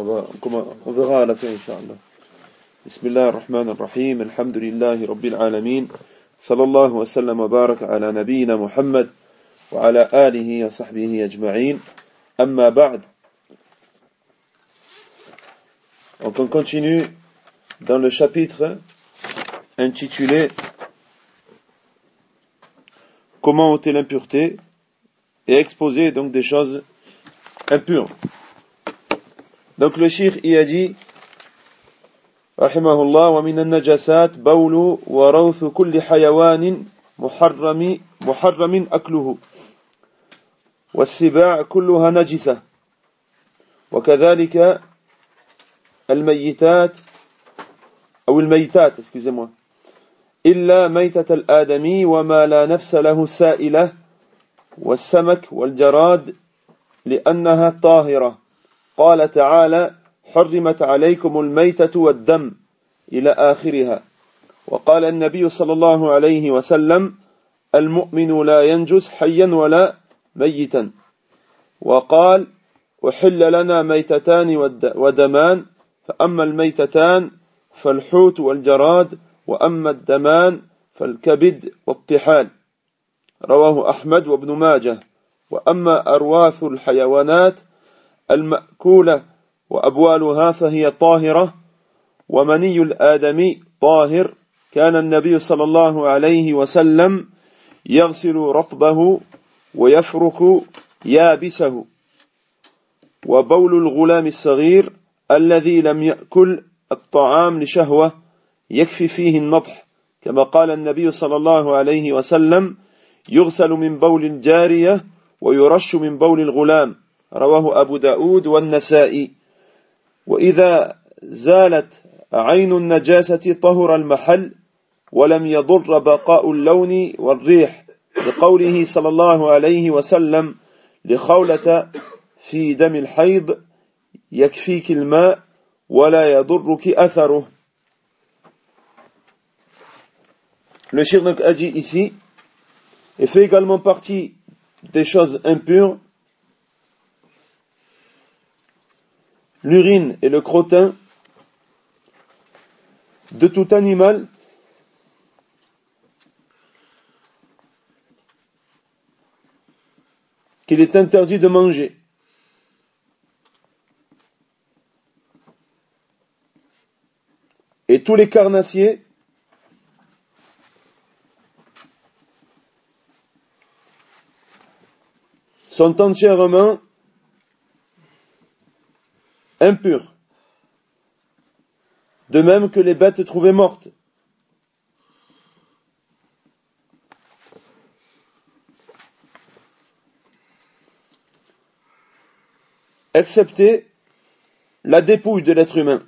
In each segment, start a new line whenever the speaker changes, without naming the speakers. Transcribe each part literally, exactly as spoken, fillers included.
On, va, on verra à la fin, Inch'Allah. Bismillah ar-Rahman ar-Rahim. Alhamdulillahi Rabbil Alameen. Sallallahu wa sallam wa baraka ala nabiyyina Muhammad wa ala alihi wa sahbihi ajma'in. Amma ba'd. Donc on continue dans le chapitre intitulé Comment ôter l'impureté et exposer donc des choses impures. Donc le cheikh y a dit rahimahullah wa min an-najasat bawlu wa rawthu kulli hayawanin muharrami muharramin akluhu was-sibaa' kulluha najisa wa kadhalika al-mayyitat ou al-mayyitat excusez-moi illa maytat al-adami wa ma la nafsa lahu sa'ilah was-samak wal-jarad li'annaha tahira. قال تعالى حرمت عليكم الميتة والدم إلى آخرها وقال النبي صلى الله عليه وسلم المؤمن لا ينجس حيا ولا ميتا وقال أحل لنا ميتتان ودمان فأما الميتتان فالحوت والجراد وأما الدمان فالكبد والطحال رواه أحمد وابن ماجه وأما أرواث الحيوانات المأكولة وأبوالها فهي طاهرة ومني الآدمي طاهر كان النبي صلى الله عليه وسلم يغسل رطبه ويفرك يابسه وبول الغلام الصغير الذي لم يأكل الطعام لشهوة يكفي فيه النضح كما قال النبي صلى الله عليه وسلم يغسل من بول الجارية ويرش من بول الغلام رواه أبو داود والنسائي وإذا زالت عين النجاسة طهر المحل ولم يضر بقاء اللون والريح لقوله صلى الله عليه وسلم لخولة في دم الحيض يكفيك الماء ولا يضرك أثره. Le shirk a dit ici et fait également partie des choses impures l'urine et le crottin de tout animal qu'il est interdit de manger. Et tous les carnassiers sont entièrement impurs, de même que les bêtes trouvées mortes. Excepté la dépouille de l'être humain.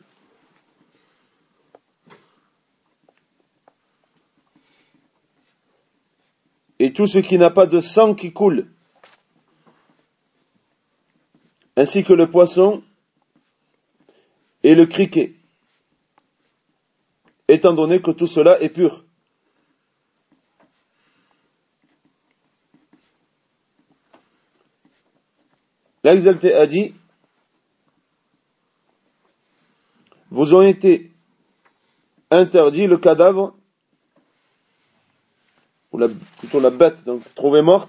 Et tout ce qui n'a pas de sang qui coule, ainsi que le poisson et le criquet, étant donné que tout cela est pur. L'exalté a dit, vous ont été interdits le cadavre, ou la, plutôt la bête, donc trouvée morte,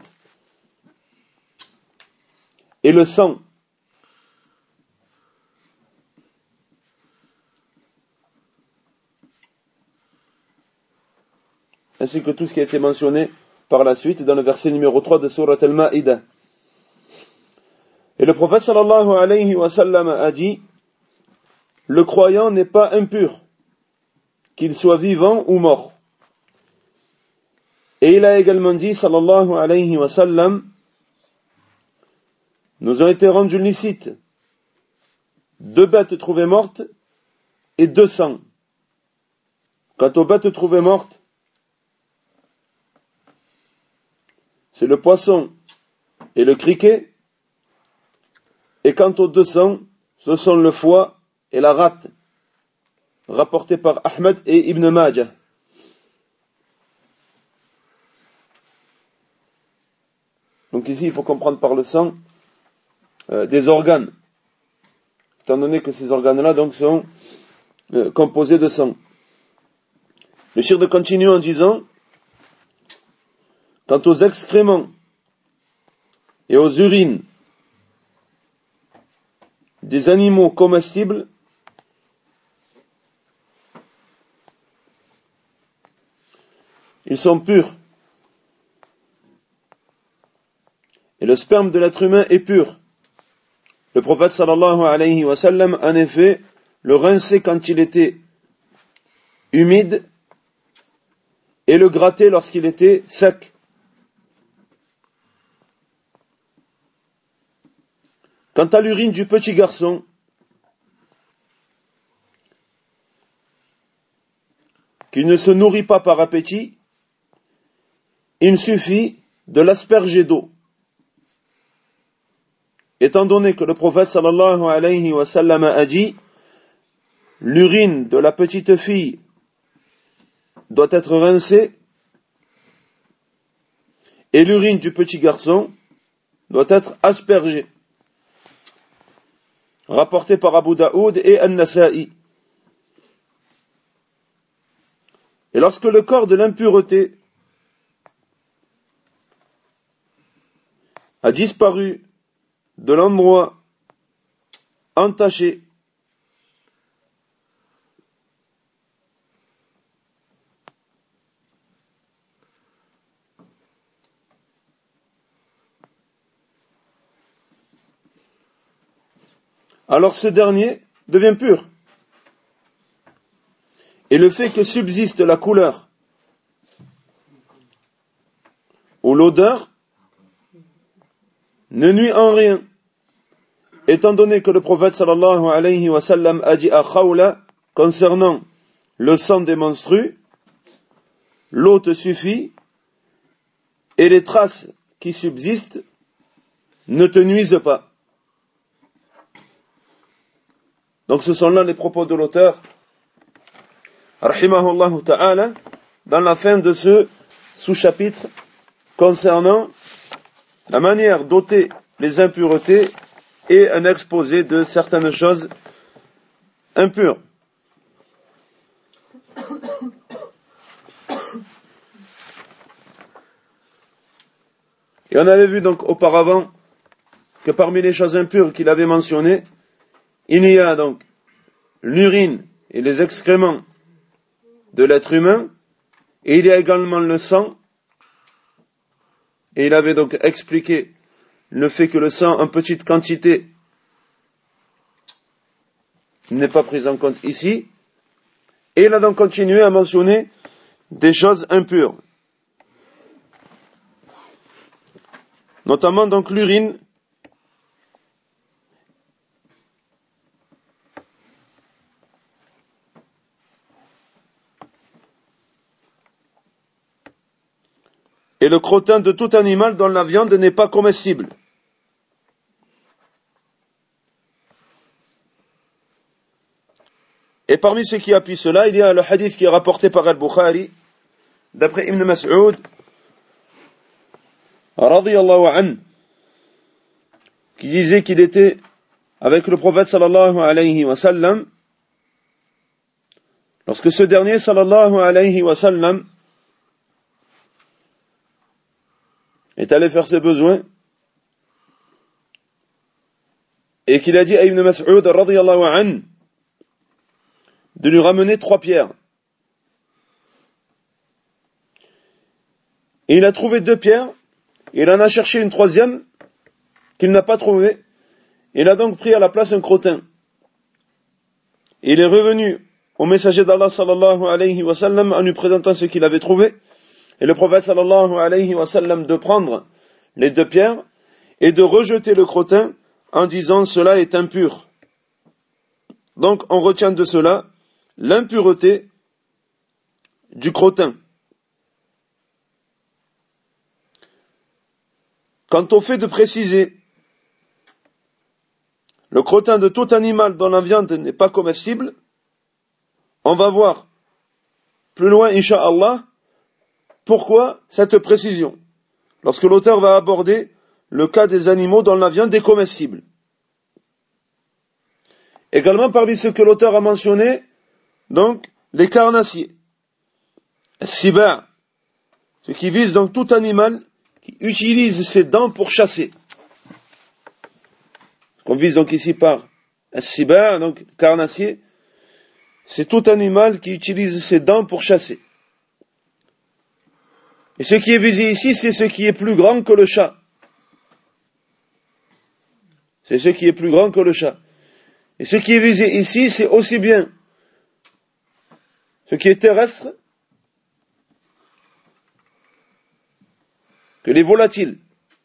et le sang, ainsi que tout ce qui a été mentionné par la suite dans le verset numéro trois de Surat Al-Ma'idah. Et le prophète sallallahu alayhi wa sallam a dit, le croyant n'est pas impur, qu'il soit vivant ou mort. Et il a également dit, sallallahu alayhi wa sallam, nous ont été rendus licites deux bêtes trouvées mortes et deux sangs. Quant aux bêtes trouvées mortes, c'est le poisson et le criquet, et quant aux deux sangs, ce sont le foie et la rate, rapportés par Ahmed et Ibn Majah. Donc ici, il faut comprendre par le sang euh, des organes étant donné que ces organes-là donc sont euh, composés de sang. Le cheikh de continue en disant, quant aux excréments et aux urines des animaux comestibles, ils sont purs. Et le sperme de l'être humain est pur. Le prophète sallallahu alayhi wa sallam, en effet, le rinçait quand il était humide et le grattait lorsqu'il était sec. Quant à l'urine du petit garçon, qui ne se nourrit pas par appétit, il suffit de l'asperger d'eau. Étant donné que le prophète sallallahu alayhi wa sallam a dit, l'urine de la petite fille doit être rincée et l'urine du petit garçon doit être aspergée. Rapporté par Abu Daoud et An-Nasa'i. Et lorsque le corps de l'impureté a disparu de l'endroit entaché, alors ce dernier devient pur. Et le fait que subsiste la couleur ou l'odeur ne nuit en rien, étant donné que le prophète sallallahu alayhi wa sallam a dit à Khawla concernant le sang des menstrues, l'eau te suffit et les traces qui subsistent ne te nuisent pas. Donc ce sont là les propos de l'auteur, rahimahullah ta'ala, dans la fin de ce sous-chapitre concernant la manière d'ôter les impuretés et un exposé de certaines choses impures. Et on avait vu donc auparavant que parmi les choses impures qu'il avait mentionnées, il y a donc l'urine et les excréments de l'être humain, et il y a également le sang. Et il avait donc expliqué le fait que le sang en petite quantité n'est pas pris en compte ici. Et il a donc continué à mentionner des choses impures. Notamment donc l'urine et le crottin de tout animal dont la viande n'est pas comestible. Et parmi ceux qui appuient cela, il y a le hadith qui est rapporté par Al-Bukhari, d'après Ibn Mas'ud, radiyallahu anhu, qui disait qu'il était avec le prophète sallallahu alayhi wa sallam, lorsque ce dernier sallallahu alayhi wa sallam est allé faire ses besoins, et qu'il a dit à Ibn Mas'ud radiyallahu anhu de lui ramener trois pierres. Et il a trouvé deux pierres, et il en a cherché une troisième qu'il n'a pas trouvée. Il a donc pris à la place un crottin. Et il est revenu au messager d'Allah sallallahu alayhi wa sallam en lui présentant ce qu'il avait trouvé. Et le prophète sallallahu alayhi wa sallam de prendre les deux pierres et de rejeter le crottin en disant cela est impur. Donc on retient de cela l'impureté du crottin. Quant au fait de préciser le crottin de tout animal dont la viande n'est pas comestible, on va voir plus loin, incha'Allah, pourquoi cette précision, lorsque l'auteur va aborder le cas des animaux dont la viande est comestible. Également parmi ce que l'auteur a mentionné, donc les carnassiers, as-siba', ce qui vise donc tout animal qui utilise ses dents pour chasser. Ce qu'on vise donc ici par as-siba', donc carnassier, c'est tout animal qui utilise ses dents pour chasser. Et ce qui est visé ici, c'est ce qui est plus grand que le chat. C'est ce qui est plus grand que le chat. Et ce qui est visé ici, c'est aussi bien ce qui est terrestre que les volatiles.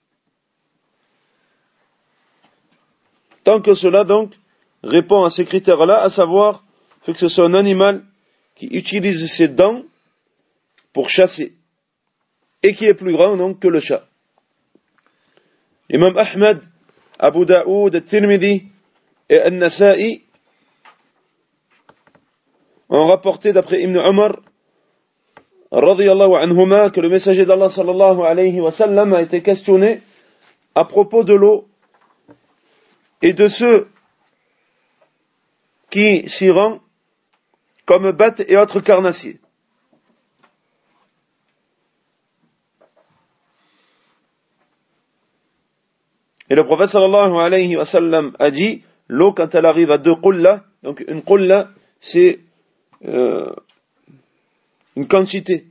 Tant que cela, donc, répond à ces critères-là, à savoir que ce soit un animal qui utilise ses dents pour chasser et qui est plus grand, donc, que le chat. L'imam Ahmed, Abu Daoud, At-Tirmidhi et An-Nasa'i ont rapporté d'après Ibn Umar radiyallahu anhuma que le messager d'Allah sallallahu alayhi wa sallam a été questionné à propos de l'eau et de ceux qui s'y rendent comme bêtes et autres carnassiers. Et le prophète sallallahu alayhi wa sallam a dit, l'eau quand elle arrive à deux qulla, donc une qulla c'est euh, une quantité.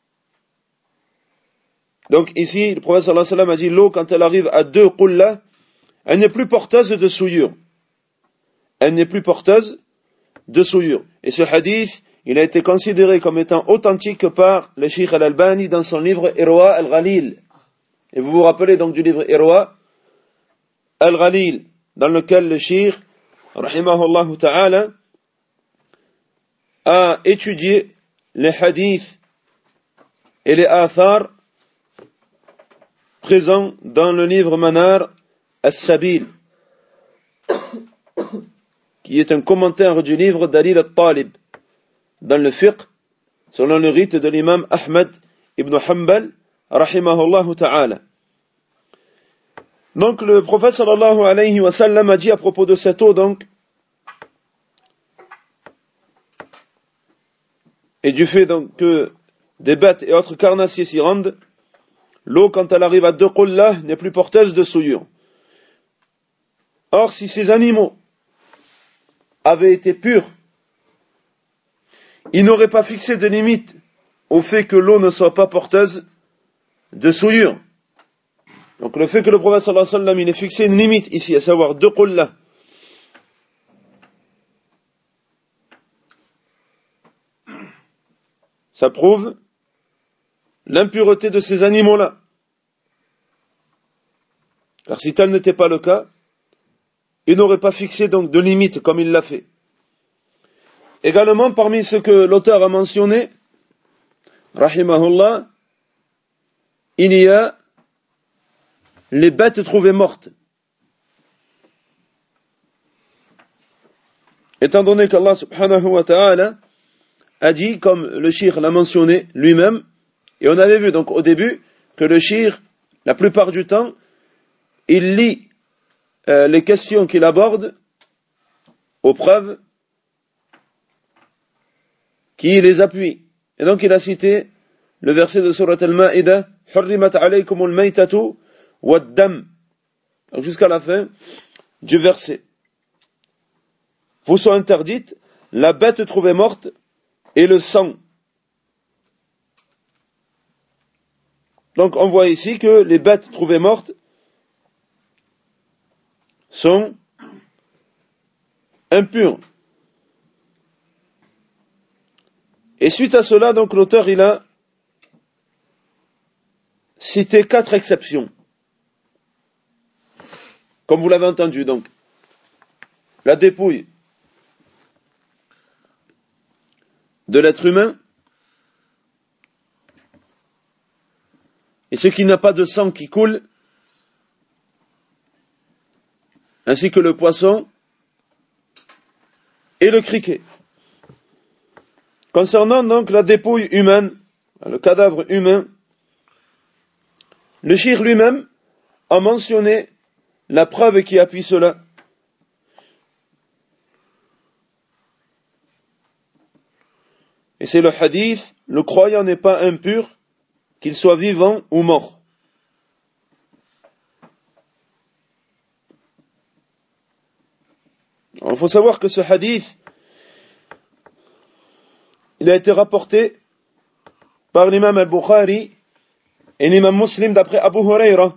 Donc ici, le prophète sallallahu alayhi wa sallam a dit, l'eau quand elle arrive à deux qulla, elle n'est plus porteuse de souillure. Elle n'est plus porteuse de souillure. Et ce hadith, il a été considéré comme étant authentique par le Cheikh Al-Albani dans son livre Irwa Al-Ghalil. Et vous vous rappelez donc du livre Irwa Al-Ghalil, dans lequel le Cheikh, rahimahullah ta'ala, a étudié les hadiths et les athars présents dans le livre Manar As-Sabil, qui est un commentaire du livre Dalil al-Talib, dans le fiqh, selon le rite de l'imam Ahmed ibn Hanbal, rahimahullah ta'ala. Donc le prophète sallallahu alayhi wa sallam a dit à propos de cette eau, donc, et du fait donc que des bêtes et autres carnassiers s'y rendent, l'eau quand elle arrive à deux qulla n'est plus porteuse de souillure. Or si ces animaux avaient été purs, ils n'auraient pas fixé de limite au fait que l'eau ne soit pas porteuse de souillure. Donc le fait que le prophète sallallahu alayhi wa sallam il ait fixé une limite ici, à savoir deux qulla, ça prouve l'impureté de ces animaux-là. Car si tel n'était pas le cas, il n'aurait pas fixé donc de limite comme il l'a fait. Également, parmi ce que l'auteur a mentionné, rahimahullah, il y a les bêtes trouvées mortes. Étant donné qu'Allah subhanahu wa ta'ala a dit, comme le cheikh l'a mentionné lui-même, et on avait vu donc au début que le cheikh, la plupart du temps, il lit euh, les questions qu'il aborde aux preuves qui les appuient. Et donc il a cité le verset de Surat Al-Ma'idah, Hurrimat alaykumul maytatu wad-dam, jusqu'à la fin du verset. Vous sont interdites la bête trouvée morte et le sang. Donc on voit ici que les bêtes trouvées mortes sont impures. Et suite à cela, donc l'auteur il a cité quatre exceptions. Comme vous l'avez entendu, donc la dépouille de l'être humain et ce qui n'a pas de sang qui coule, ainsi que le poisson et le criquet. Concernant donc la dépouille humaine, le cadavre humain, le cheikh lui-même a mentionné la preuve qui appuie cela. Et c'est le hadith, le croyant n'est pas impur, qu'il soit vivant ou mort. Il faut savoir que ce hadith, il a été rapporté par l'imam al-Bukhari et l'imam Muslim d'après Abu Huraira.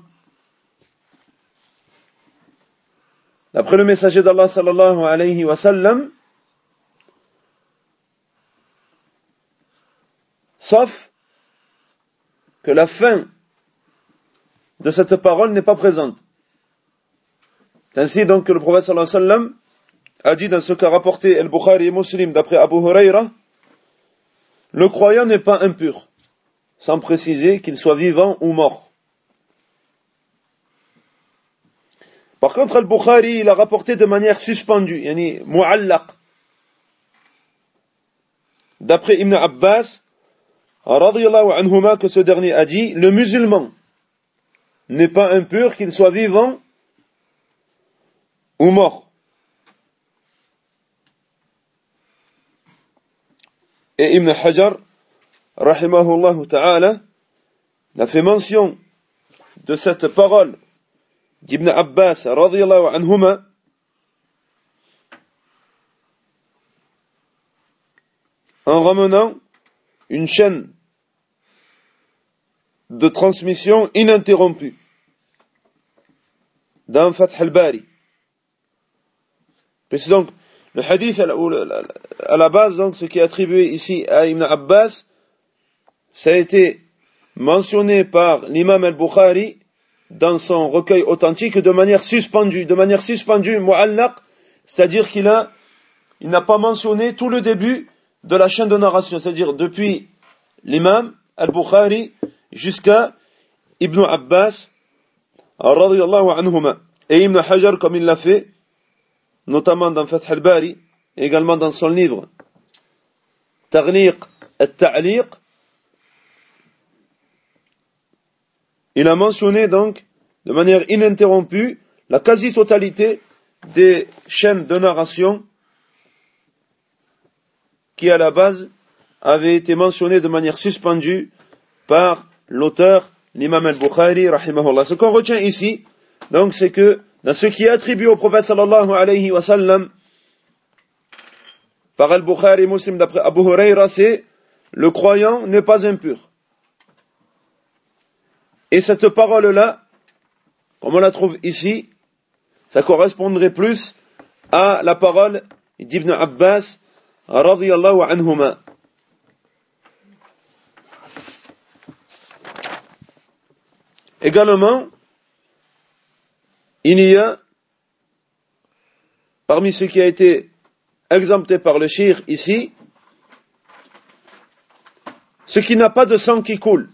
D'après le messager d'Allah sallallahu alayhi wa sallam, sauf que la fin de cette parole n'est pas présente. C'est ainsi donc que le prophète sallallahu alayhi wa sallam a dit dans ce qu'a rapporté al-Bukhari et Muslim d'après Abu Huraira, le croyant n'est pas impur, sans préciser qu'il soit vivant ou mort. Par contre, al-Bukhari, il a rapporté de manière suspendue, yani mu'allaq. D'après Ibn Abbas, radiyallahu anhuma, que ce dernier a dit, le musulman n'est pas impur, qu'il soit vivant ou mort. Et Ibn Hajar, rahimahullah ta'ala, a fait mention de cette parole d'Ibn Abbas, radiyallahu anhuma, en ramenant une chaîne de transmission ininterrompue dans Fath al-Bari. C'est donc le hadith à la base, donc ce qui est attribué ici à Ibn Abbas, ça a été mentionné par l'imam al-Bukhari dans son recueil authentique de manière suspendue, de manière suspendue, mu'allaq, c'est-à-dire qu'il a, il n'a pas mentionné tout le début de la chaîne de narration, c'est-à-dire depuis l'imam al-Bukhari jusqu'à Ibn Abbas, radiyallahu anhuma. Et Ibn Hajar, comme il l'a fait, notamment dans Fath al-Bari, également dans son livre Taghliq al-Ta'liq, il a mentionné donc de manière ininterrompue la quasi-totalité des chaînes de narration qui à la base avaient été mentionnées de manière suspendue par l'auteur, l'imam al-Bukhari, rahimahullah. Ce qu'on retient ici, donc, c'est que dans ce qui est attribué au prophète sallallahu alayhi wa sallam par al-Bukhari Muslim d'après Abu Huraira, c'est le croyant n'est pas impur. Et cette parole-là, comme on la trouve ici, ça correspondrait plus à la parole d'Ibn Abbas radiyallahu anhuma. Également, il y a, parmi ce qui a été exempté par le shir ici, ce qui n'a pas de sang qui coule.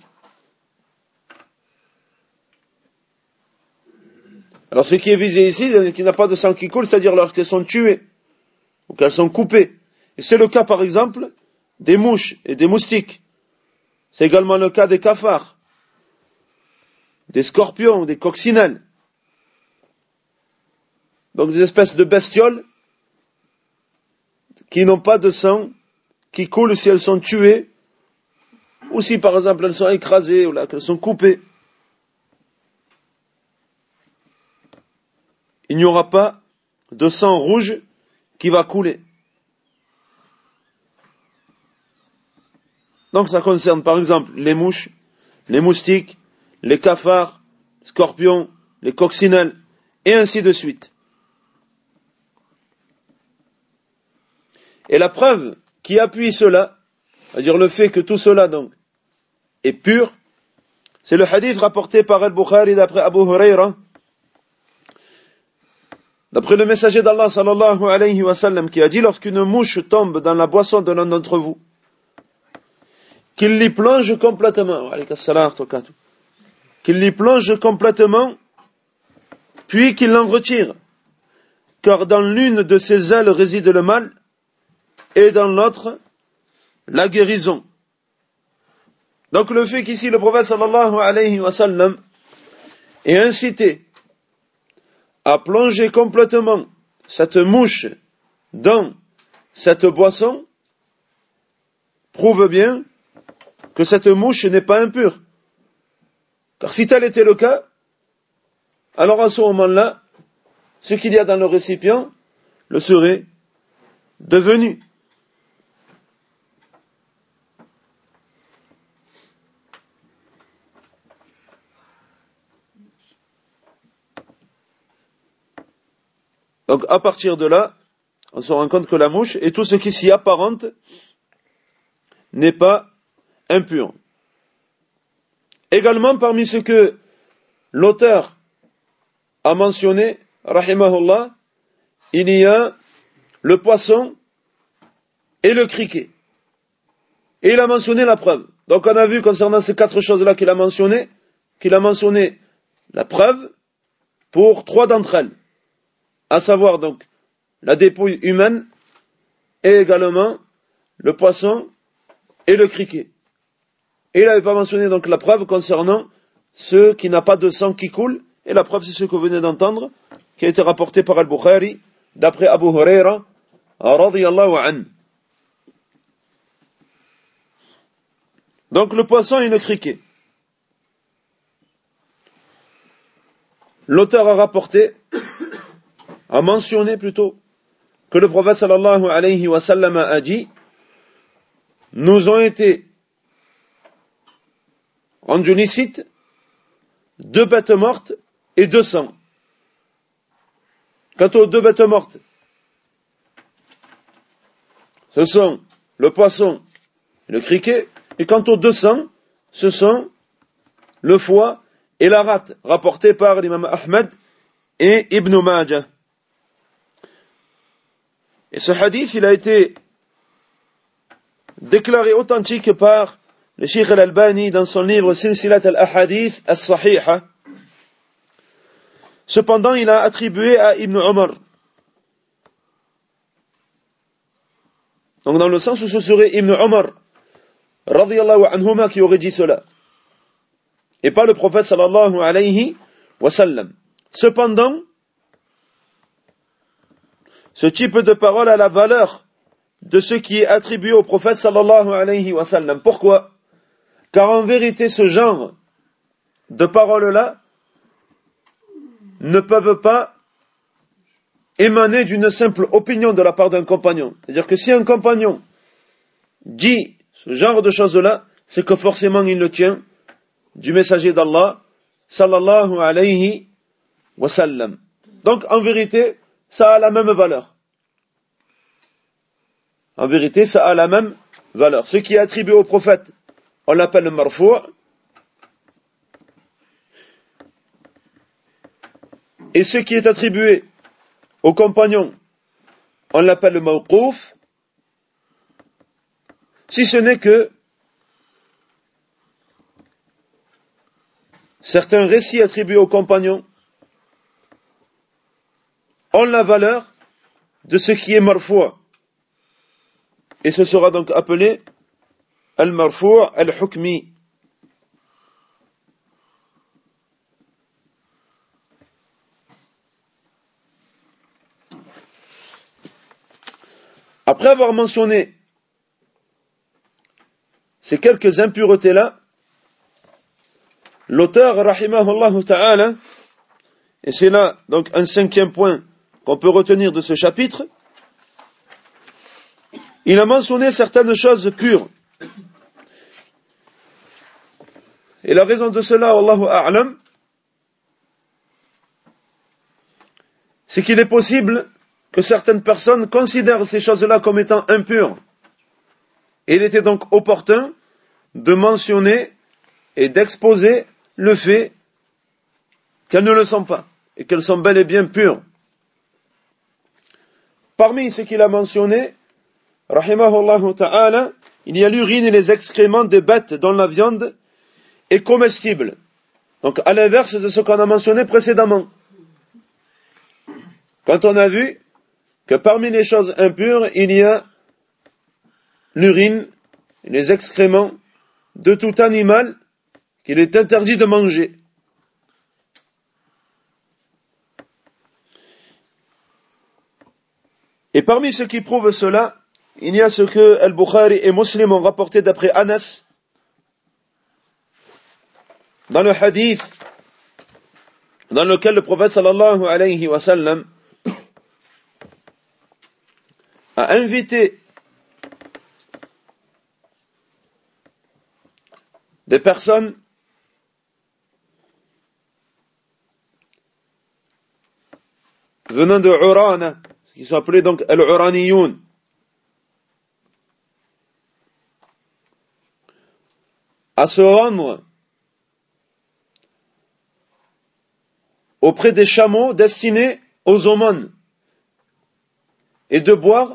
Alors ce qui est visé ici, c'est qu'il n'a pas de sang qui coule, c'est-à-dire lorsqu'elles sont tuées, ou qu'elles sont coupées. Et c'est le cas par exemple des mouches et des moustiques. C'est également le cas des cafards, des scorpions, des coccinelles. Donc des espèces de bestioles qui n'ont pas de sang qui coule si elles sont tuées, ou si par exemple elles sont écrasées, ou là, qu'elles sont coupées. Il n'y aura pas de sang rouge qui va couler. Donc ça concerne par exemple les mouches, les moustiques, les cafards, les scorpions, les coccinelles, et ainsi de suite. Et la preuve qui appuie cela, c'est-à-dire le fait que tout cela donc est pur, c'est le hadith rapporté par al-Bukhari d'après Abu Huraira, d'après le messager d'Allah sallallahu alayhi wa sallam, qui a dit, lorsqu'une mouche tombe dans la boisson de l'un d'entre vous, qu'il l'y plonge complètement, qu'il l'y plonge complètement, puis qu'il l'en retire, car dans l'une de ses ailes réside le mal, et dans l'autre, la guérison. Donc le fait qu'ici le prophète sallallahu alayhi wa sallam est incité à plonger complètement cette mouche dans cette boisson prouve bien que cette mouche n'est pas impure. Car si tel était le cas, alors à ce moment-là, ce qu'il y a dans le récipient le serait devenu. Donc à partir de là, on se rend compte que la mouche et tout ce qui s'y apparente n'est pas impur. Également parmi ce que l'auteur a mentionné, rahimahullah, il y a le poisson et le criquet. Et il a mentionné la preuve. Donc on a vu concernant ces quatre choses-là qu'il a mentionné, qu'il a mentionné la preuve pour trois d'entre elles. À savoir donc la dépouille humaine et également le poisson et le criquet. Et il n'avait pas mentionné donc la preuve concernant ce qui n'a pas de sang qui coule, et la preuve c'est ce que vous venez d'entendre, qui a été rapporté par Al-Bukhari, d'après Abu Huraira, radiyallahu anhu. Donc le poisson et le criquet. L'auteur a rapporté, a mentionné plutôt, que le prophète sallallahu alayhi wa sallam a dit, nous ont été rendus licites deux bêtes mortes et deux sangs. Quant aux deux bêtes mortes, ce sont le poisson et le criquet, et quant aux deux sangs, ce sont le foie et la rate, rapportés par l'imam Ahmed et Ibn Majah. Et ce hadith, il a été déclaré authentique par le Cheikh Al-Albani dans son livre Silsilat al-Ahadith al-Sahiha. Cependant, il a attribué à Ibn Omar. Donc dans le sens où ce serait Ibn Omar radiyallahu anhuma qui aurait dit cela, et pas le prophète sallallahu alayhi wa sallam. Cependant, ce type de parole a la valeur de ce qui est attribué au prophète sallallahu alayhi wa sallam. Pourquoi? Car en vérité, ce genre de paroles-là ne peuvent pas émaner d'une simple opinion de la part d'un compagnon. C'est-à-dire que si un compagnon dit ce genre de choses-là, c'est que forcément il le tient du messager d'Allah sallallahu alayhi wa sallam. Donc en vérité, ça a la même valeur. En vérité, ça a la même valeur. Ce qui est attribué au prophète, on l'appelle le marfou'. Et ce qui est attribué aux compagnons, on l'appelle le mawqouf. Si ce n'est que certains récits attribués aux compagnons ont la valeur de ce qui est marfou'. Et ce sera donc appelé al-marfou' al-hukmi. Après avoir mentionné ces quelques impuretés-là, l'auteur, rahimahullah ta'ala, et c'est là donc un cinquième point qu'on peut retenir de ce chapitre, il a mentionné certaines choses pures. Et la raison de cela, Wallahu a'lam, c'est qu'il est possible que certaines personnes considèrent ces choses-là comme étant impures. Et il était donc opportun de mentionner et d'exposer le fait qu'elles ne le sont pas, et qu'elles sont bel et bien pures. Parmi ce qu'il a mentionné, rahimahullah ta'ala, il y a l'urine et les excréments des bêtes dont la viande est comestible. Donc à l'inverse de ce qu'on a mentionné précédemment. Quand on a vu que parmi les choses impures, il y a l'urine et les excréments de tout animal qu'il est interdit de manger. Et parmi ceux qui prouvent cela, il y a ce que Al-Bukhari et Muslim ont rapporté d'après Anas dans le hadith dans lequel le prophète sallallahu alayhi wa sallam a invité des personnes venant de Urana, qui sont appelés donc Al-Uraniyoun, à se rendre auprès des chameaux destinés aux aumônes et de boire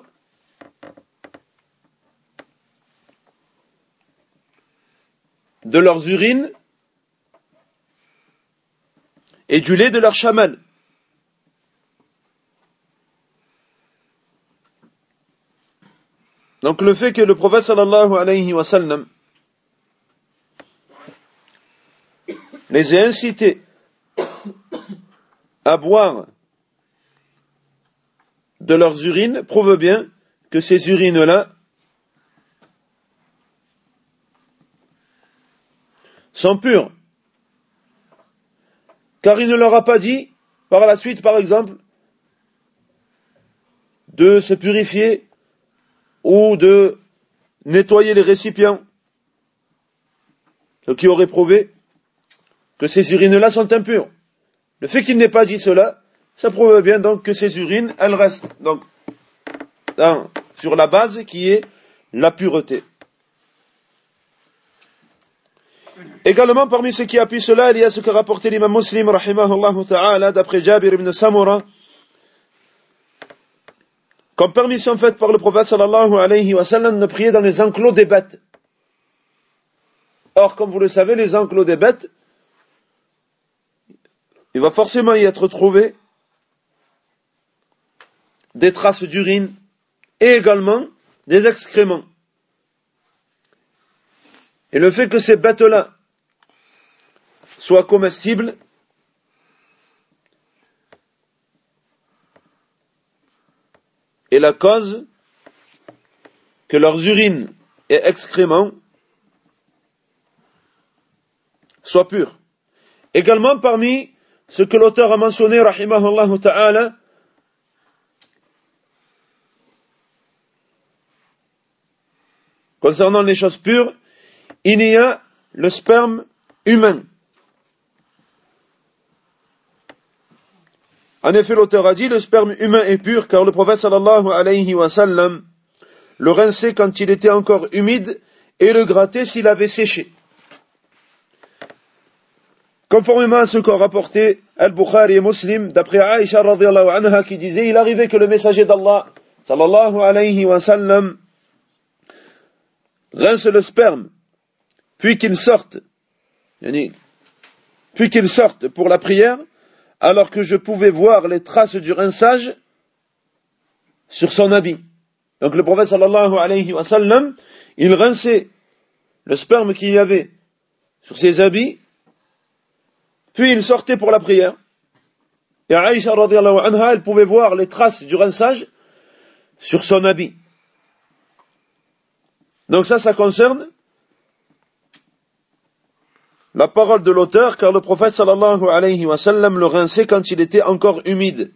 de leurs urines et du lait de leurs chamal. Donc le fait que le prophète sallallahu alayhi wa sallam les ait incités à boire de leurs urines prouve bien que ces urines-là sont pures. Car il ne leur a pas dit, par la suite, par exemple, de se purifier ou de nettoyer les récipients, ce qui aurait prouvé que ces urines-là sont impures. Le fait qu'il n'ait pas dit cela, ça prouve bien donc que ces urines, elles restent donc dans, sur la base qui est la pureté. Également, parmi ceux qui appuient cela, il y a ce que rapportait l'imam Muslim, rahimahullah ta'ala, d'après Jabir ibn Samura, comme permission faite par le prophète sallallahu alayhi wa sallam de prier dans les enclos des bêtes. Or, comme vous le savez, les enclos des bêtes, il va forcément y être trouvé des traces d'urine et également des excréments. Et le fait que ces bêtes-là soient comestibles est la cause que leurs urines et excréments soient purs. Également parmi ce que l'auteur a mentionné, rahimahullah ta'ala, concernant les choses pures, il y a le sperme humain. En effet, l'auteur a dit, le sperme humain est pur, car le prophète sallallahu alayhi wa sallam le rinçait quand il était encore humide et le grattait s'il avait séché. Conformément à ce qu'ont rapporté Al-Bukhari et Muslim, d'après Aïcha radhiyallahu anha qui disait, il arrivait que le messager d'Allah sallallahu alayhi wa sallam rince le sperme, puis qu'il sorte, puis qu'il sorte pour la prière, alors que je pouvais voir les traces du rinçage sur son habit. Donc le prophète sallallahu alayhi wa sallam, il rinçait le sperme qu'il y avait sur ses habits, puis il sortait pour la prière. Et Aïcha radhiyallahu anha, elle pouvait voir les traces du rinçage sur son habit. Donc ça, ça concerne la parole de l'auteur, car le prophète sallallahu alayhi wa sallam le rinçait quand il était encore humide.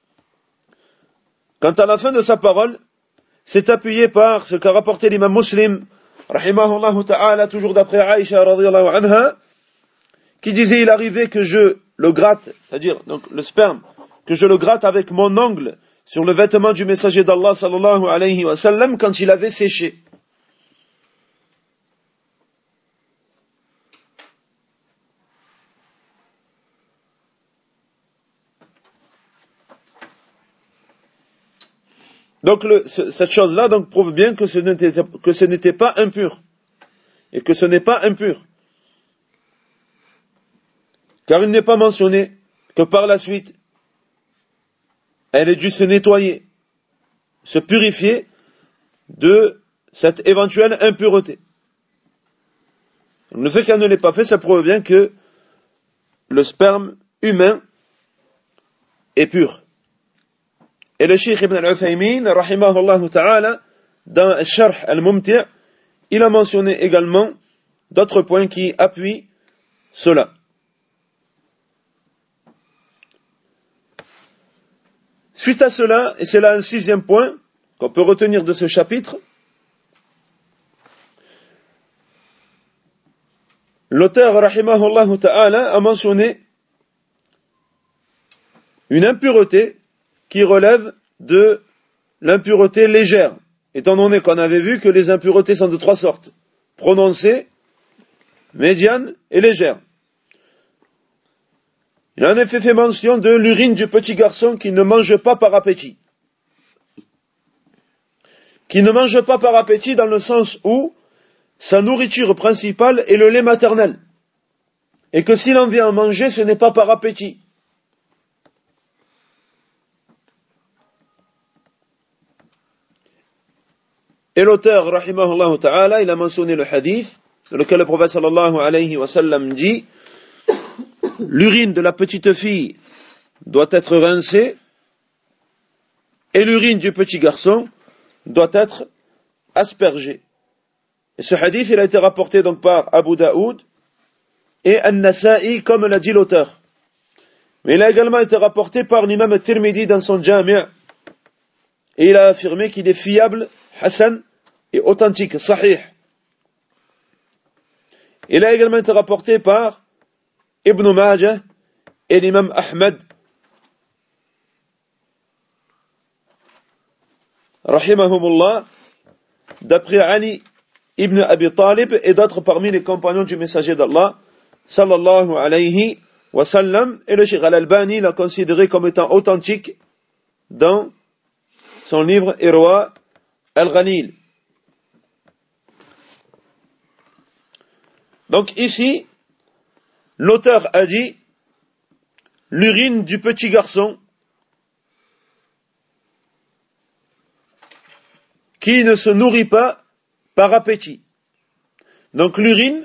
Quant à la fin de sa parole, c'est appuyé par ce qu'a rapporté l'imam Muslim, rahimahullah ta'ala, toujours d'après Aïcha radhiyallahu anha, qui disait, il arrivait que je le gratte, c'est-à-dire donc le sperme, que je le gratte avec mon ongle sur le vêtement du messager d'Allah sallallahu alayhi wa sallam quand il avait séché. Donc le, ce, cette chose-là donc prouve bien que ce n'était, que ce n'était pas impur et que ce n'est pas impur. Car il n'est pas mentionné que par la suite, elle ait dû se nettoyer, se purifier de cette éventuelle impureté. Le fait qu'elle ne l'ait pas fait, ça prouve bien que le sperme humain est pur. Et le Cheikh Ibn al-Uthaymin, rahimahullah ta'ala, dans Sharh al-Mumti', il a mentionné également d'autres points qui appuient cela. Suite à cela, et c'est là un sixième point qu'on peut retenir de ce chapitre, l'auteur, rahimahullah ta'ala, a mentionné une impureté qui relève de l'impureté légère, étant donné qu'on avait vu que les impuretés sont de trois sortes, prononcées, médianes et légères. Il a en effet fait mention de l'urine du petit garçon qui ne mange pas par appétit. Qui ne mange pas par appétit dans le sens où sa nourriture principale est le lait maternel. Et que s'il en vient à manger, ce n'est pas par appétit. Et l'auteur, rahimahullah ta'ala, il a mentionné le hadith, dans lequel le prophète sallallahu alayhi wa sallam dit, l'urine de la petite fille doit être rincée, et l'urine du petit garçon doit être aspergée. Et ce hadith, il a été rapporté donc par Abu Daoud et An-Nasa'i, comme l'a dit l'auteur. Mais il a également été rapporté par l'imam al-Tirmidhi dans son Jami', et il a affirmé qu'il est fiable, hasan, et authentique, sahih. Il a également été rapporté par Ibn Majah et l'imam Ahmad, rahimahumullah, d'après Ali ibn Abi Talib et d'autres parmi les compagnons du messager d'Allah, sallallahu alayhi wa sallam, et le Cheikh Al-Albani l'a considéré comme étant authentique dans son livre Irwa al-Ghalil. Donc ici, l'auteur a dit l'urine du petit garçon qui ne se nourrit pas par appétit. Donc l'urine,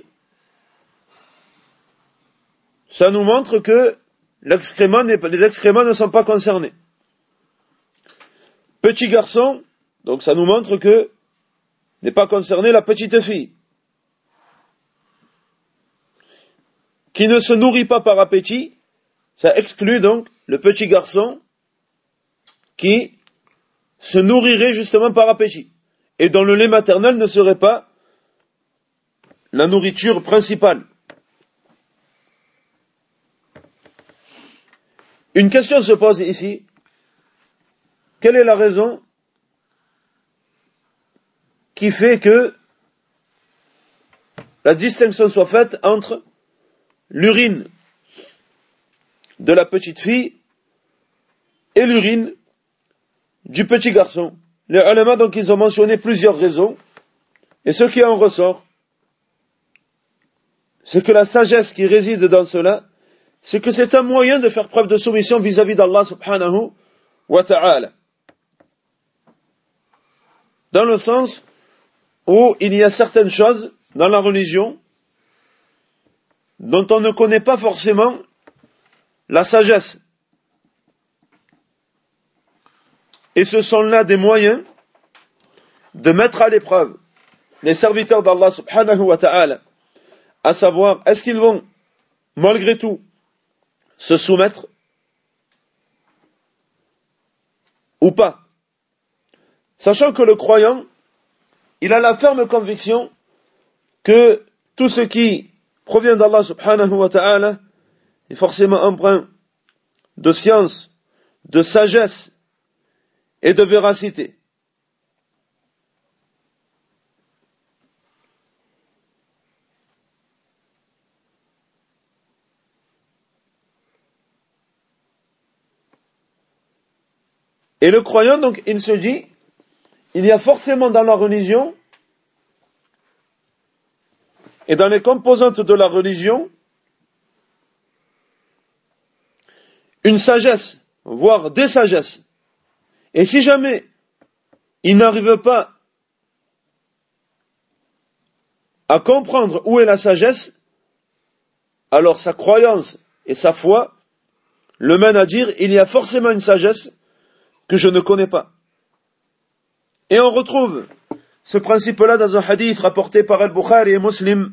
ça nous montre que l'excrément, les excréments ne sont pas concernés. Petit garçon, donc ça nous montre que n'est pas concernée la petite fille. Qui ne se nourrit pas par appétit, ça exclut donc le petit garçon qui se nourrirait justement par appétit, et dont le lait maternel ne serait pas la nourriture principale. Une question se pose ici. Quelle est la raison qui fait que la distinction soit faite entre l'urine de la petite fille et l'urine du petit garçon? Les ulama, donc, ils ont mentionné plusieurs raisons, et ce qui en ressort, c'est que la sagesse qui réside dans cela, c'est que c'est un moyen de faire preuve de soumission vis-à-vis d'Allah subhanahu wa ta'ala. Dans le sens où il y a certaines choses dans la religion dont on ne connaît pas forcément la sagesse. Et ce sont là des moyens de mettre à l'épreuve les serviteurs d'Allah subhanahu wa ta'ala, à savoir, est-ce qu'ils vont, malgré tout, se soumettre ou pas? Sachant que le croyant, il a la ferme conviction que tout ce qui provient d'Allah subhanahu wa ta'ala est forcément empreint de science, de sagesse et de véracité. Et le croyant, donc, il se dit, il y a forcément dans la religion et dans les composantes de la religion une sagesse, voire des sagesses. Et si jamais il n'arrive pas à comprendre où est la sagesse, alors sa croyance et sa foi le mènent à dire, il y a forcément une sagesse que je ne connais pas. Et on retrouve ce principe-là dans un hadith rapporté par Al-Bukhari et Muslim,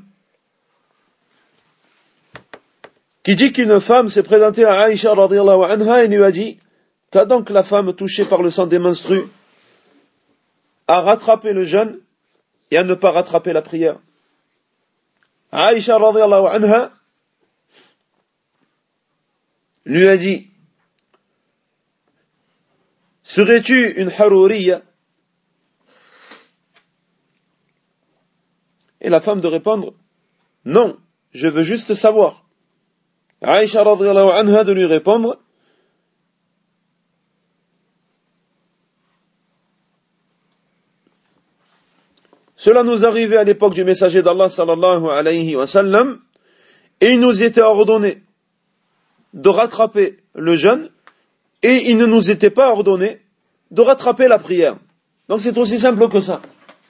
qui dit qu'une femme s'est présentée à Aïcha radhiyallahu anha et lui a dit: qu'a donc la femme touchée par le sang des menstrues à rattraper le jeûne et à ne pas rattraper la prière? Aïcha radhiyallahu anha lui a dit: serais-tu une harouriya? Et la femme de répondre: non, je veux juste savoir. Aïcha radhiyallahu anha de lui répondre: cela nous arrivait à l'époque du messager d'Allah sallallahu alayhi wa sallam, et il nous était ordonné de rattraper le jeûne, et il ne nous était pas ordonné de rattraper la prière. Donc c'est aussi simple que ça.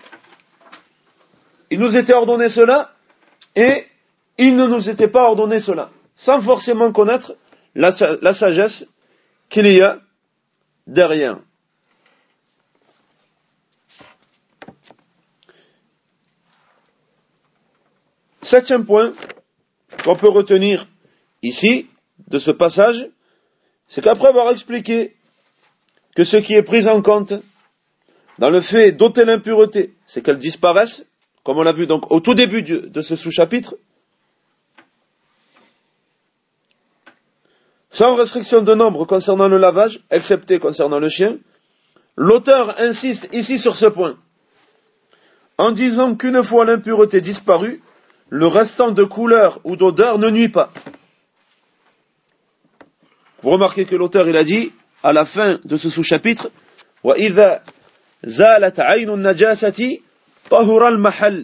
Il nous était ordonné cela, et il ne nous était pas ordonné cela, sans forcément connaître la, la sagesse qu'il y a derrière. Septième point qu'on peut retenir ici, de ce passage, c'est qu'après avoir expliqué que ce qui est pris en compte dans le fait d'ôter l'impureté, c'est qu'elle disparaisse, comme on l'a vu donc au tout début de ce sous-chapitre, sans restriction de nombre concernant le lavage, excepté concernant le chien, l'auteur insiste ici sur ce point, en disant qu'une fois l'impureté disparue, le restant de couleur ou d'odeur ne nuit pas. Vous remarquez que l'auteur il a dit, à la fin de ce sous-chapitre, وَإِذَا زَالَتْ عَيْنُ النَّجَاسَةِ طَهُرَ الْمَحَلِّ.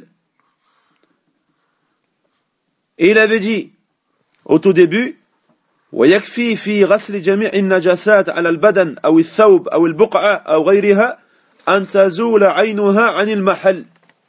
Et il avait dit, au tout début, ويكفي في غسل جميع النجاسات على البدن أو الثوب أو البقعة أو غيرها أن تزول عينها عن المحل.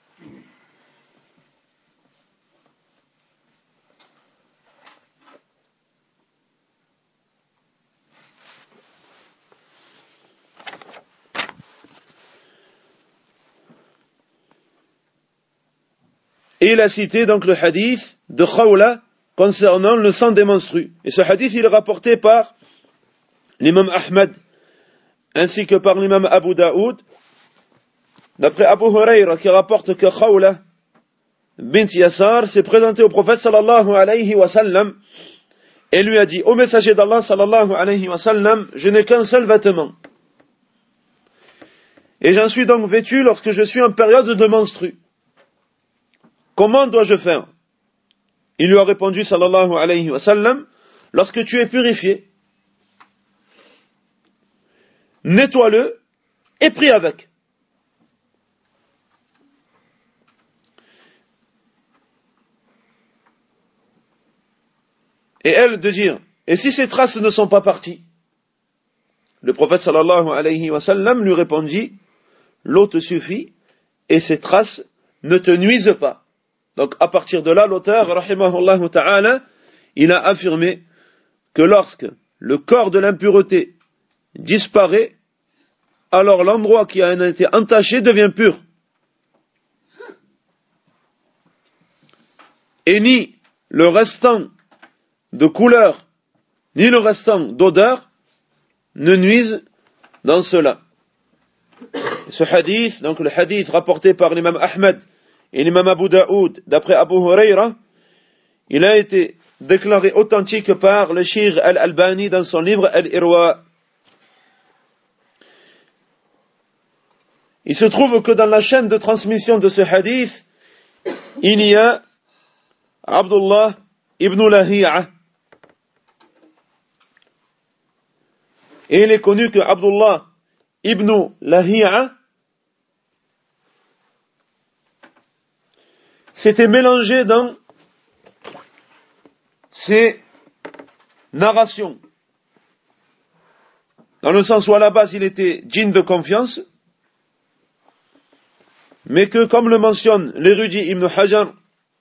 Et il a cité donc le hadith de Khawla concernant le sang des menstrues. Et ce hadith, il est rapporté par l'imam Ahmad, ainsi que par l'imam Abu Daoud, d'après Abu Hurayra, qui rapporte que Khawla bint Yasar s'est présentée au prophète sallallahu alayhi wa sallam, et lui a dit: ô messager d'Allah sallallahu alayhi wa sallam, je n'ai qu'un seul vêtement. Et j'en suis donc vêtu lorsque je suis en période de menstrues. Comment dois-je faire? Il lui a répondu sallallahu alayhi wa sallam: lorsque tu es purifié, nettoie-le et prie avec. Et elle de dire: et si ces traces ne sont pas parties? Le prophète sallallahu alayhi wa sallam lui répondit: l'eau te suffit et ces traces ne te nuisent pas. Donc à partir de là, l'auteur, rahimahullah ta'ala, il a affirmé que lorsque le corps de l'impureté disparaît, alors l'endroit qui a été entaché devient pur. Et ni le restant de couleur, ni le restant d'odeur ne nuisent dans cela. Ce hadith, donc le hadith rapporté par l'imam Ahmed et l'imam Abu Daoud, d'après Abu Hurayra, il a été déclaré authentique par le Cheikh Al-Albani dans son livre Al-Irwa. Il se trouve que dans la chaîne de transmission de ce hadith, il y a Abdullah ibn Lahi'a. Et il est connu que Abdullah ibn Lahi'a s'était mélangé dans ses narrations. Dans le sens où à la base il était djinn de confiance, mais que, comme le mentionne l'érudit Ibn Hajar,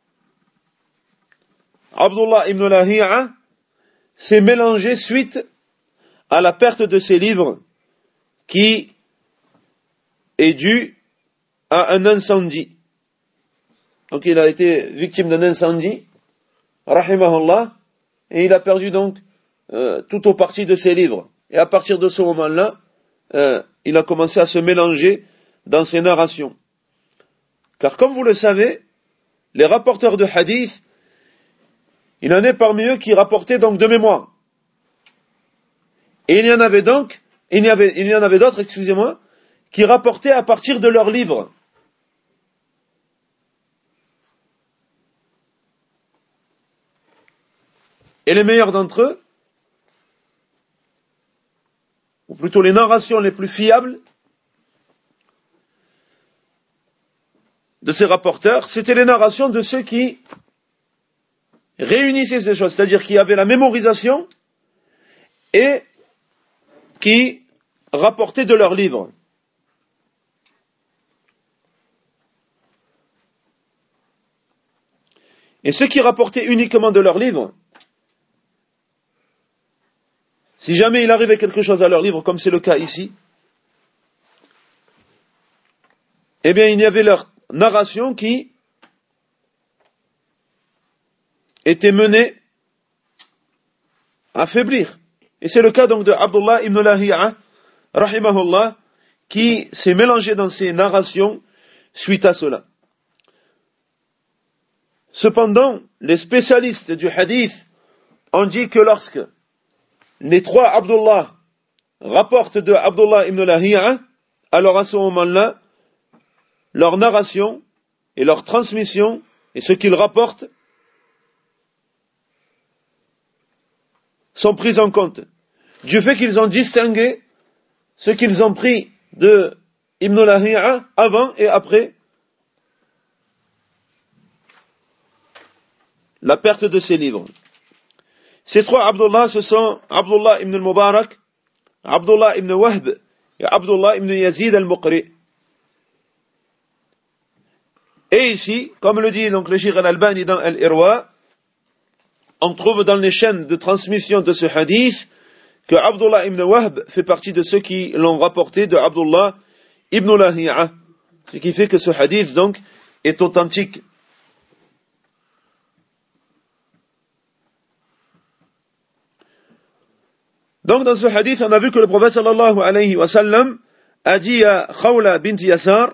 Abdullah ibn Lahi'a s'est mélangé suite à la perte de ses livres qui est due à un incendie. Donc il a été victime d'un incendie, rahimahullah, et il a perdu donc euh, tout au parti de ses livres. Et à partir de ce moment-là, euh, il a commencé à se mélanger dans ses narrations. Car comme vous le savez, les rapporteurs de hadith, il en est parmi eux qui rapportaient donc de mémoire. Et il y en avait donc, il y avait, il y en avait d'autres, excusez-moi, qui rapportaient à partir de leurs livres. Et les meilleurs d'entre eux, ou plutôt les narrations les plus fiables de ces rapporteurs, c'était les narrations de ceux qui réunissaient ces choses, c'est-à-dire qui avaient la mémorisation et qui rapportaient de leurs livres. Et ceux qui rapportaient uniquement de leurs livres, si jamais il arrivait quelque chose à leur livre, comme c'est le cas ici, eh bien il y avait leur narration qui était menée à faiblir. Et c'est le cas donc de Abdullah ibn Lahi'a, rahimahullah, qui s'est mélangé dans ses narrations suite à cela. Cependant, les spécialistes du hadith ont dit que lorsque les trois Abdullah rapportent de Abdullah ibn Lahi'a, alors à ce moment-là, leur narration et leur transmission et ce qu'ils rapportent sont pris en compte. Du fait qu'ils ont distingué ce qu'ils ont pris de Ibn Lahi'a avant et après la perte de ses livres. Ces trois Abdullah, ce sont Abdullah ibn al-Mubarak, Abdullah ibn Wahb et Abdullah ibn Yazid al-Muqri. Et ici, comme le dit donc le Cheikh al-Albani dans Al-Irwa, on trouve dans les chaînes de transmission de ce hadith que Abdullah ibn Wahb fait partie de ceux qui l'ont rapporté de Abdullah ibn Lahi'a. Ce qui fait que ce hadith donc est authentique. Donc dans ce hadith, on a vu que le prophète sallallahu alayhi wa sallam a dit à Khawla bint Yasar,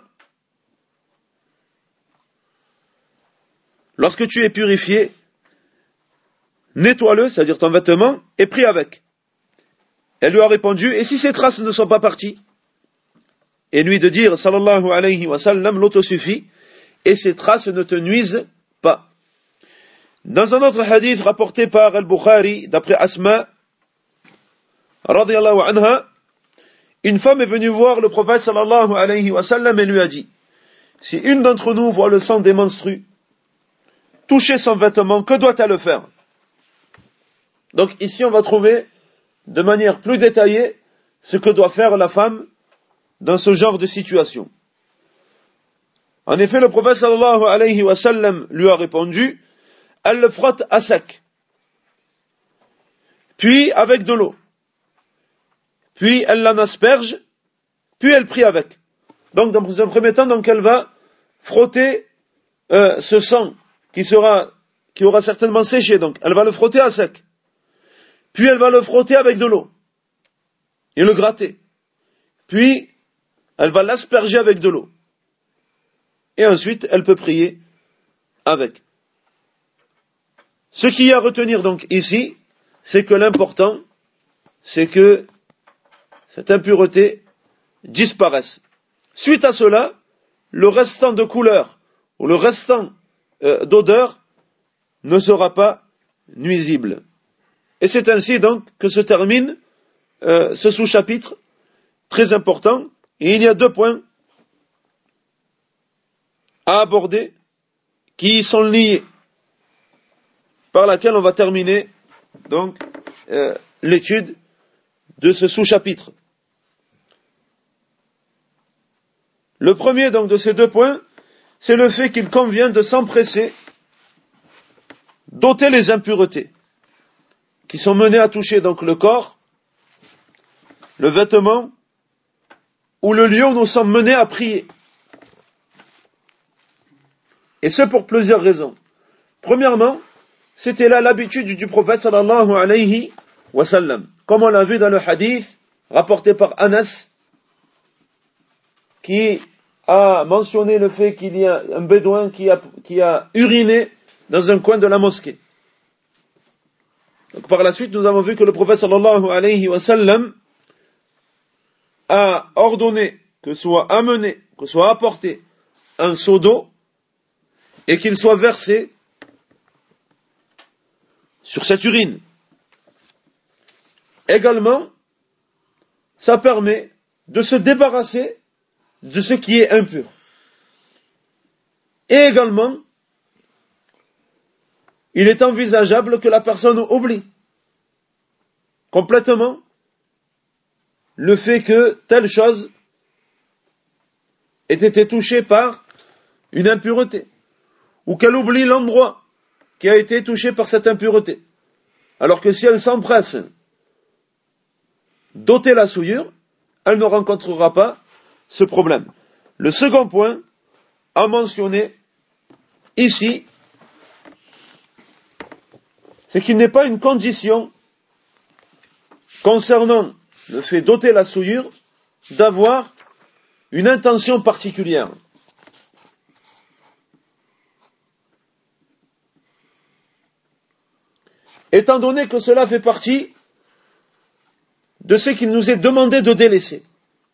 lorsque tu es purifié, nettoie-le, c'est-à-dire ton vêtement, et prie avec. Elle lui a répondu, et si ces traces ne sont pas parties? Et lui de dire, sallallahu alayhi wa sallam, l'eau te suffit, et ces traces ne te nuisent pas. Dans un autre hadith rapporté par Al-Bukhari, d'après Asma, radiyallahu anha, une femme est venue voir le prophète sallallahu alayhi wa sallam et lui a dit, si une d'entre nous voit le sang des menstrues toucher son vêtement, que doit-elle faire? Donc ici on va trouver de manière plus détaillée ce que doit faire la femme dans ce genre de situation. En effet, le prophète sallallahu alayhi wa sallam lui a répondu, elle le frotte à sec, puis avec de l'eau, puis elle l'en asperge, puis elle prie avec. Donc dans un premier temps, donc elle va frotter euh, ce sang qui sera, qui aura certainement séché, donc elle va le frotter à sec, puis elle va le frotter avec de l'eau et le gratter, puis elle va l'asperger avec de l'eau, et ensuite elle peut prier avec. Ce qu'il y a à retenir donc ici, c'est que l'important, c'est que cette impureté disparaisse. Suite à cela, le restant de couleur ou le restant euh, d'odeur ne sera pas nuisible. Et c'est ainsi donc que se termine euh, ce sous-chapitre très important. Et il y a deux points à aborder qui sont liés, par laquelle on va terminer donc euh, l'étude de ce sous-chapitre. Le premier donc de ces deux points, c'est le fait qu'il convient de s'empresser d'ôter les impuretés qui sont menées à toucher donc le corps, le vêtement ou le lieu où nous sommes menés à prier. Et ce pour plusieurs raisons. Premièrement, c'était là l'habitude du prophète sallallahu alayhi wa sallam. Comme on l'a vu dans le hadith rapporté par Anas, qui a mentionné le fait qu'il y a un bédouin qui a, qui a uriné dans un coin de la mosquée. Donc par la suite, nous avons vu que le prophète sallallahu alayhi wa sallam a ordonné que soit amené, que soit apporté un seau d'eau et qu'il soit versé sur cette urine. Également, ça permet de se débarrasser de ce qui est impur. Et également, il est envisageable que la personne oublie complètement le fait que telle chose ait été touchée par une impureté, ou qu'elle oublie l'endroit qui a été touché par cette impureté. Alors que si elle s'empresse d'ôter la souillure, elle ne rencontrera pas ce problème. Le second point à mentionner ici, c'est qu'il n'est pas une condition concernant le fait d'ôter la souillure d'avoir une intention particulière. Étant donné que cela fait partie de ce qu'il nous est demandé de délaisser.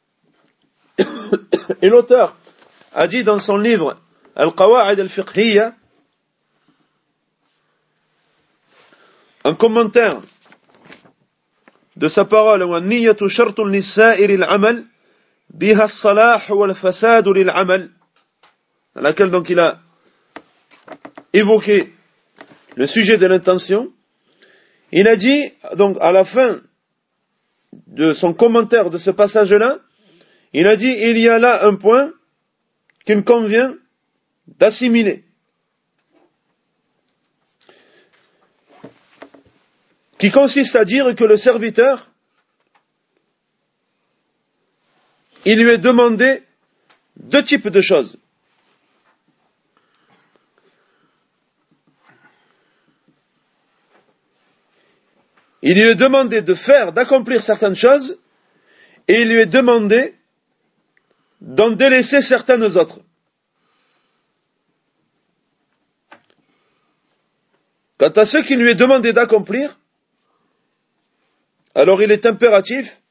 Et l'auteur a dit dans son livre Al-Qawa'id al-Fiqhiyya, un commentaire de sa parole, وَالنِّيَّةُ شَرْطٌ لِلسَّائِرِ الْعَمَلِ بِهَا الصَّلَاحُ وَالْفَسَادُ لِلْعَمَلِ, dans laquelle donc il a évoqué le sujet de l'intention. Il a dit, donc à la fin de son commentaire de ce passage-là, il a dit, il y a là un point qu'il convient d'assimiler, qui consiste à dire que le serviteur, il lui est demandé deux types de choses. Il lui est demandé de faire, d'accomplir certaines choses, et il lui est demandé d'en délaisser certaines autres. Quant à ce qu'il lui est demandé d'accomplir, alors il est impératif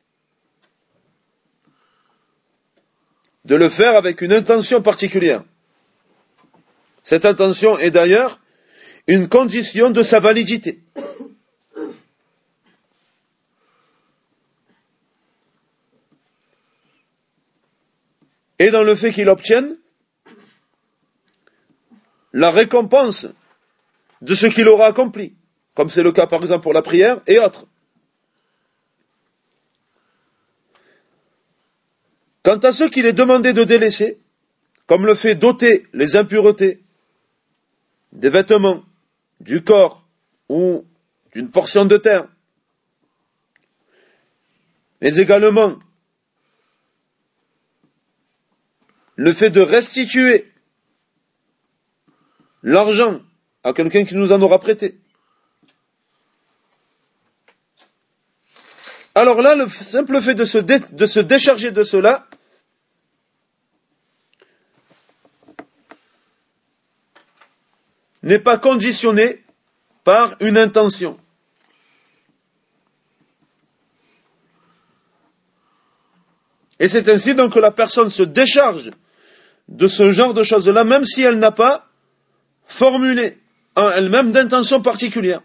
de le faire avec une intention particulière. Cette intention est d'ailleurs une condition de sa validité. Et dans le fait qu'il obtienne la récompense de ce qu'il aura accompli, comme c'est le cas par exemple pour la prière et autres. Quant à ce qu'il est demandé de délaisser, comme le fait d'ôter les impuretés des vêtements, du corps ou d'une portion de terre, mais également le fait de restituer l'argent à quelqu'un qui nous en aura prêté. Alors là, le simple fait de se, dé, de se décharger de cela n'est pas conditionné par une intention. Et c'est ainsi donc que la personne se décharge de ce genre de choses-là, même si elle n'a pas formulé en elle-même d'intention particulière.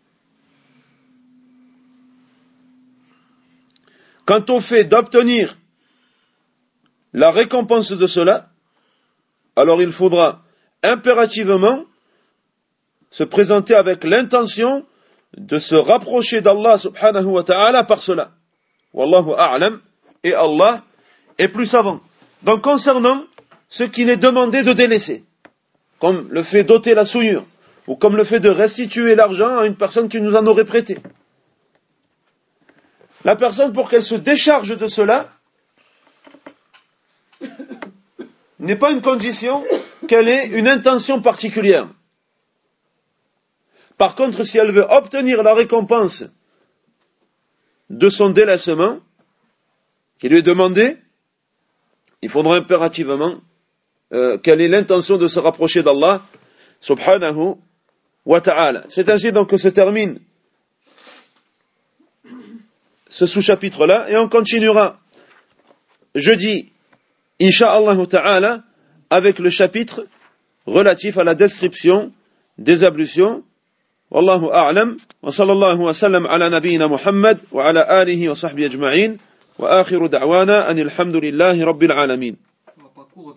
Quant au fait d'obtenir la récompense de cela, alors il faudra impérativement se présenter avec l'intention de se rapprocher d'Allah subhanahu wa ta'ala par cela. Wallahu a'lam, et Allah est plus savant. Donc concernant ce qu'il est demandé de délaisser, comme le fait d'ôter la souillure, ou comme le fait de restituer l'argent à une personne qui nous en aurait prêté. La personne, pour qu'elle se décharge de cela, n'est pas une condition qu'elle ait une intention particulière. Par contre, si elle veut obtenir la récompense de son délaissement, qui lui est demandé, il faudra impérativement euh, qu'elle ait l'intention de se rapprocher d'Allah, subhanahu wa ta'ala. C'est ainsi donc que se termine ce sous-chapitre-là, et on continuera jeudi, insha'Allah ta'ala, avec le chapitre relatif à la description des ablutions. Wallahu a'lam, wa sallallahu wa sallam ala nabiyyina Muhammad wa ala alihi wa sahbihi ajma'in, wa akhiru da'wana anil hamdulillahi rabbil alamin.